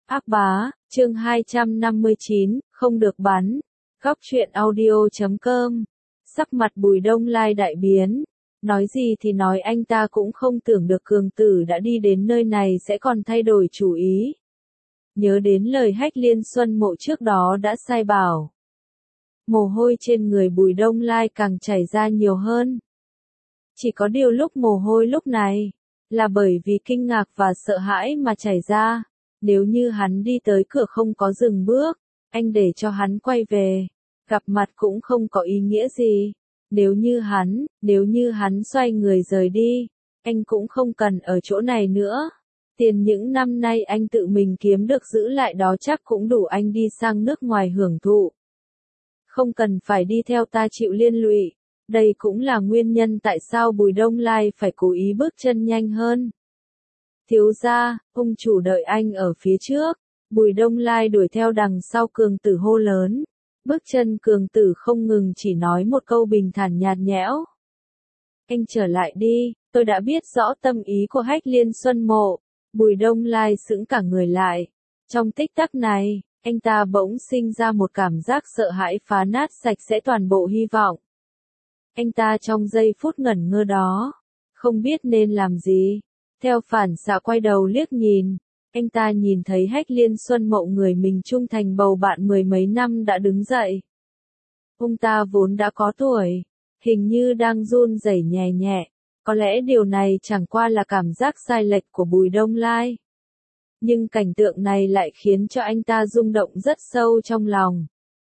Ác bá, chương 259, không được bắn. Góc truyện audio.com. Sắc mặt Bùi Đông Lai đại biến. Nói gì thì nói, anh ta cũng không tưởng được cường tử đã đi đến nơi này sẽ còn thay đổi chủ ý. Nhớ đến lời Hách Liên Xuân Mộ trước đó đã sai bảo. Mồ hôi trên người Bùi Đông Lai càng chảy ra nhiều hơn. Chỉ có điều lúc mồ hôi lúc này, là bởi vì kinh ngạc và sợ hãi mà chảy ra. Nếu như hắn đi tới cửa không có dừng bước, anh để cho hắn quay về, gặp mặt cũng không có ý nghĩa gì. Nếu như hắn xoay người rời đi, anh cũng không cần ở chỗ này nữa. Tiền những năm nay anh tự mình kiếm được giữ lại đó chắc cũng đủ anh đi sang nước ngoài hưởng thụ. Không cần phải đi theo ta chịu liên lụy. Đây cũng là nguyên nhân tại sao Bùi Đông Lai phải cố ý bước chân nhanh hơn. Thiếu gia, ông chủ đợi anh ở phía trước. Bùi Đông Lai đuổi theo đằng sau cường tử hô lớn. Bước chân cường tử không ngừng chỉ nói một câu bình thản nhạt nhẽo. Anh trở lại đi, tôi đã biết rõ tâm ý của Hách Liên Xuân Mộ. Bùi Đông Lai sững cả người lại. Trong tích tắc này, anh ta bỗng sinh ra một cảm giác sợ hãi phá nát sạch sẽ toàn bộ hy vọng. Anh ta trong giây phút ngẩn ngơ đó, không biết nên làm gì. Theo phản xạ quay đầu liếc nhìn, anh ta nhìn thấy Hách Liên Xuân Mộ người mình trung thành bầu bạn mười mấy năm đã đứng dậy. Ông ta vốn đã có tuổi, hình như đang run rẩy nhẹ nhẹ, có lẽ điều này chẳng qua là cảm giác sai lệch của Bùi Đông Lai. Nhưng cảnh tượng này lại khiến cho anh ta rung động rất sâu trong lòng.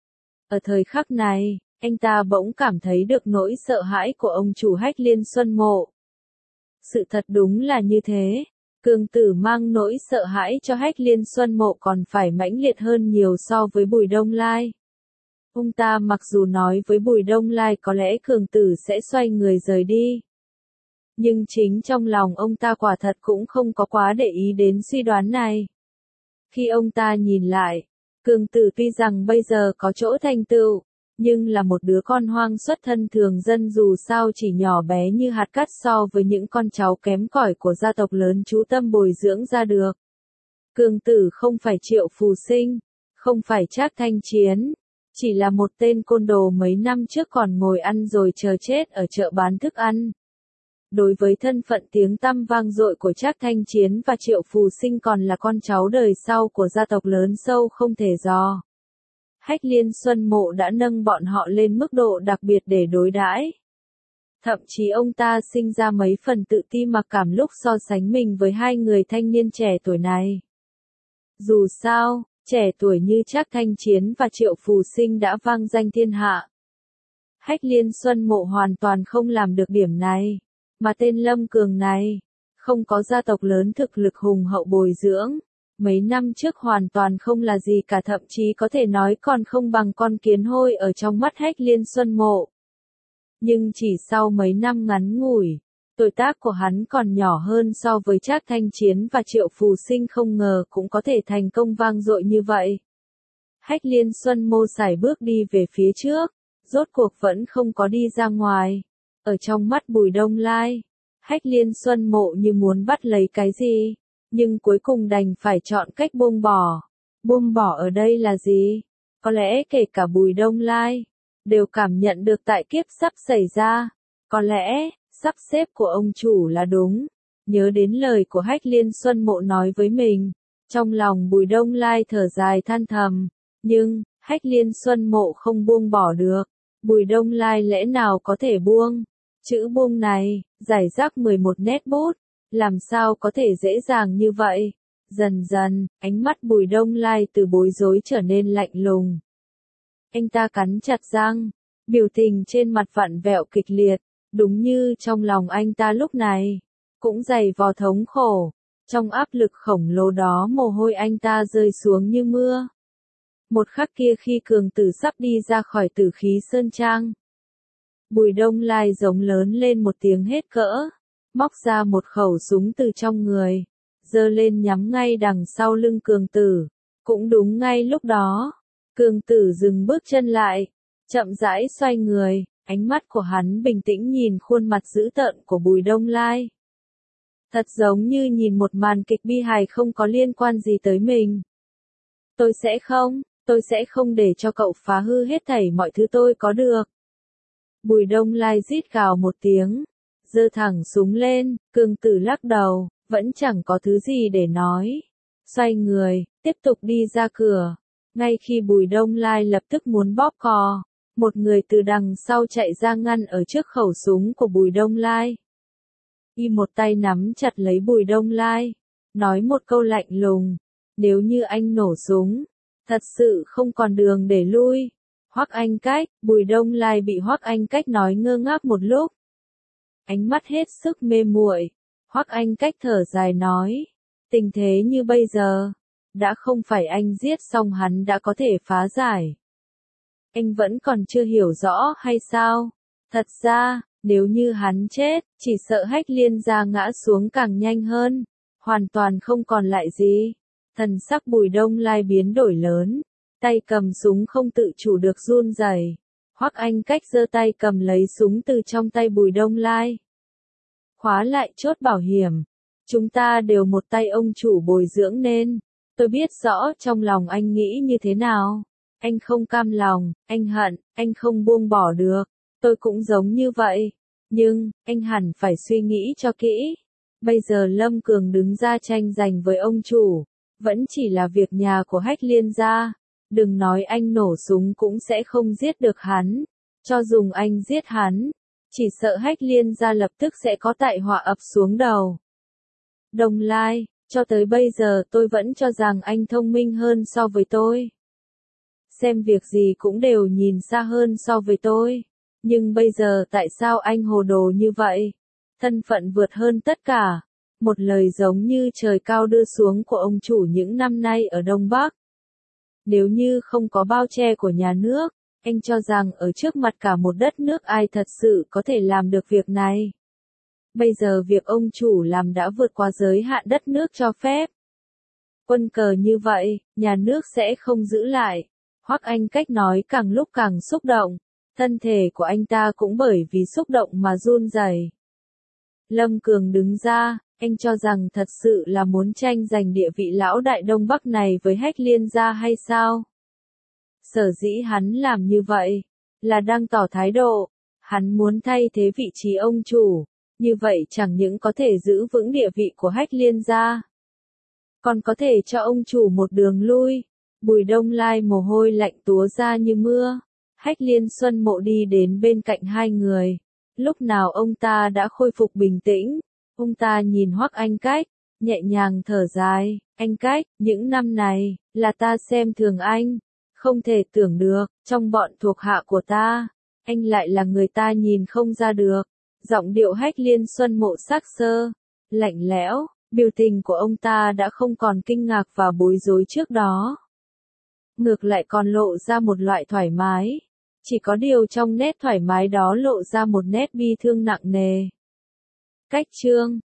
Ở thời khắc này, anh ta bỗng cảm thấy được nỗi sợ hãi của ông chủ Hách Liên Xuân Mộ. Sự thật đúng là như thế, cường tử mang nỗi sợ hãi cho Hách Liên Xuân Mộ còn phải mãnh liệt hơn nhiều so với Bùi Đông Lai. Ông ta mặc dù nói với Bùi Đông Lai có lẽ cường tử sẽ xoay người rời đi. Nhưng chính trong lòng ông ta quả thật cũng không có quá để ý đến suy đoán này. Khi ông ta nhìn lại, cường tử tuy rằng bây giờ có chỗ thành tựu, nhưng là một đứa con hoang xuất thân thường dân dù sao chỉ nhỏ bé như hạt cát so với những con cháu kém cỏi của gia tộc lớn chú tâm bồi dưỡng ra được. Cường tử không phải Triệu Phù Sinh, không phải Trác Thanh Chiến, chỉ là một tên côn đồ mấy năm trước còn ngồi ăn rồi chờ chết ở chợ bán thức ăn. Đối với thân phận tiếng tăm vang dội của Trác Thanh Chiến và Triệu Phù Sinh còn là con cháu đời sau của gia tộc lớn sâu không thể dò. Hách Liên Xuân Mộ đã nâng bọn họ lên mức độ đặc biệt để đối đãi. Thậm chí ông ta sinh ra mấy phần tự ti mặc cảm lúc so sánh mình với hai người thanh niên trẻ tuổi này. Dù sao, trẻ tuổi như Trác Thanh Chiến và Triệu Phù Sinh đã vang danh thiên hạ. Hách Liên Xuân Mộ hoàn toàn không làm được điểm này, mà tên Lâm Cường này, không có gia tộc lớn thực lực hùng hậu bồi dưỡng. Mấy năm trước hoàn toàn không là gì cả, thậm chí có thể nói còn không bằng con kiến hôi ở trong mắt Hách Liên Xuân Mộ. Nhưng chỉ sau mấy năm ngắn ngủi, tuổi tác của hắn còn nhỏ hơn so với Trác Thanh Chiến và Triệu Phù Sinh, không ngờ cũng có thể thành công vang dội như vậy. Hách Liên Xuân Mộ sải bước đi về phía trước, rốt cuộc vẫn không có đi ra ngoài. Ở trong mắt Bùi Đông Lai, Hách Liên Xuân Mộ như muốn bắt lấy cái gì, nhưng cuối cùng đành phải chọn cách buông bỏ. Buông bỏ ở đây là gì? Có lẽ kể cả Bùi Đông Lai đều cảm nhận được tại kiếp sắp xảy ra. Có lẽ, sắp xếp của ông chủ là đúng. Nhớ đến lời của Hách Liên Xuân Mộ nói với mình, trong lòng Bùi Đông Lai thở dài than thầm. Nhưng, Hách Liên Xuân Mộ không buông bỏ được. Bùi Đông Lai lẽ nào có thể buông? Chữ buông này, rải rác 11 nét bút. Làm sao có thể dễ dàng như vậy? Dần dần, ánh mắt Bùi Đông Lai từ bối rối trở nên lạnh lùng. Anh ta cắn chặt răng, biểu tình trên mặt vặn vẹo kịch liệt, đúng như trong lòng anh ta lúc này, cũng dày vò thống khổ. Trong áp lực khổng lồ đó mồ hôi anh ta rơi xuống như mưa. Một khắc kia khi cường tử sắp đi ra khỏi Tử Khí Sơn Trang, Bùi Đông Lai giống lớn lên một tiếng hết cỡ. Móc ra một khẩu súng từ trong người, giơ lên nhắm ngay đằng sau lưng cường tử. Cũng đúng ngay lúc đó, cường tử dừng bước chân lại, chậm rãi xoay người, ánh mắt của hắn bình tĩnh nhìn khuôn mặt dữ tợn của Bùi Đông Lai. Thật giống như nhìn một màn kịch bi hài không có liên quan gì tới mình. tôi sẽ không để cho cậu phá hư hết thảy mọi thứ tôi có được. Bùi Đông Lai rít gào một tiếng, giơ thẳng súng lên, Cương Tử lắc đầu, vẫn chẳng có thứ gì để nói. Xoay người, tiếp tục đi ra cửa. Ngay khi Bùi Đông Lai lập tức muốn bóp cò, một người từ đằng sau chạy ra ngăn ở trước khẩu súng của Bùi Đông Lai. Y một tay nắm chặt lấy Bùi Đông Lai, nói một câu lạnh lùng, nếu như anh nổ súng, thật sự không còn đường để lui. Hoắc Anh Cách, Bùi Đông Lai bị Hoắc Anh Cách nói ngơ ngác một lúc. Ánh mắt hết sức mê muội, Hoắc Anh Cách thở dài nói, tình thế như bây giờ, đã không phải anh giết xong hắn đã có thể phá giải. Anh vẫn còn chưa hiểu rõ hay sao? Thật ra, nếu như hắn chết, chỉ sợ Hách Liên gia ngã xuống càng nhanh hơn, hoàn toàn không còn lại gì. Thần sắc Bùi Đông Lai biến đổi lớn, tay cầm súng không tự chủ được run rẩy. Hoắc Anh Cách giơ tay cầm lấy súng từ trong tay Bùi Đông Lai. Khóa lại chốt bảo hiểm. Chúng ta đều một tay ông chủ bồi dưỡng nên, tôi biết rõ trong lòng anh nghĩ như thế nào. Anh không cam lòng, anh hận, anh không buông bỏ được. Tôi cũng giống như vậy. Nhưng, anh hẳn phải suy nghĩ cho kỹ. Bây giờ Lâm Cường đứng ra tranh giành với ông chủ, vẫn chỉ là việc nhà của Hách Liên gia. Đừng nói anh nổ súng cũng sẽ không giết được hắn. Cho dùng anh giết hắn, chỉ sợ Hách Liên gia lập tức sẽ có tai họa ập xuống đầu. Đông Lai, cho tới bây giờ tôi vẫn cho rằng anh thông minh hơn so với tôi. Xem việc gì cũng đều nhìn xa hơn so với tôi. Nhưng bây giờ tại sao anh hồ đồ như vậy? Thân phận vượt hơn tất cả. Một lời giống như trời cao đưa xuống của ông chủ những năm nay ở Đông Bắc. Nếu như không có bao che của nhà nước, anh cho rằng ở trước mặt cả một đất nước ai thật sự có thể làm được việc này. Bây giờ việc ông chủ làm đã vượt qua giới hạn đất nước cho phép. Quân cờ như vậy, nhà nước sẽ không giữ lại. Hoắc Anh Cách nói càng lúc càng xúc động. Thân thể của anh ta cũng bởi vì xúc động mà run rẩy. Lâm Cường đứng ra, anh cho rằng thật sự là muốn tranh giành địa vị lão đại Đông Bắc này với Hách Liên gia hay sao? Sở dĩ hắn làm như vậy, là đang tỏ thái độ, hắn muốn thay thế vị trí ông chủ, như vậy chẳng những có thể giữ vững địa vị của Hách Liên gia, còn có thể cho ông chủ một đường lui. Bùi Đông Lai mồ hôi lạnh túa ra như mưa. Hách Liên Xuân Mộ đi đến bên cạnh hai người. Lúc nào ông ta đã khôi phục bình tĩnh, ông ta nhìn Hoắc Anh Cách, nhẹ nhàng thở dài, anh Cách, những năm này, là ta xem thường anh, không thể tưởng được, trong bọn thuộc hạ của ta, anh lại là người ta nhìn không ra được. Giọng điệu Hách Liên Xuân Mộ sắc sơ, lạnh lẽo, biểu tình của ông ta đã không còn kinh ngạc và bối rối trước đó. Ngược lại còn lộ ra một loại thoải mái. Chỉ có điều trong nét thoải mái đó lộ ra một nét bi thương nặng nề. Cách chương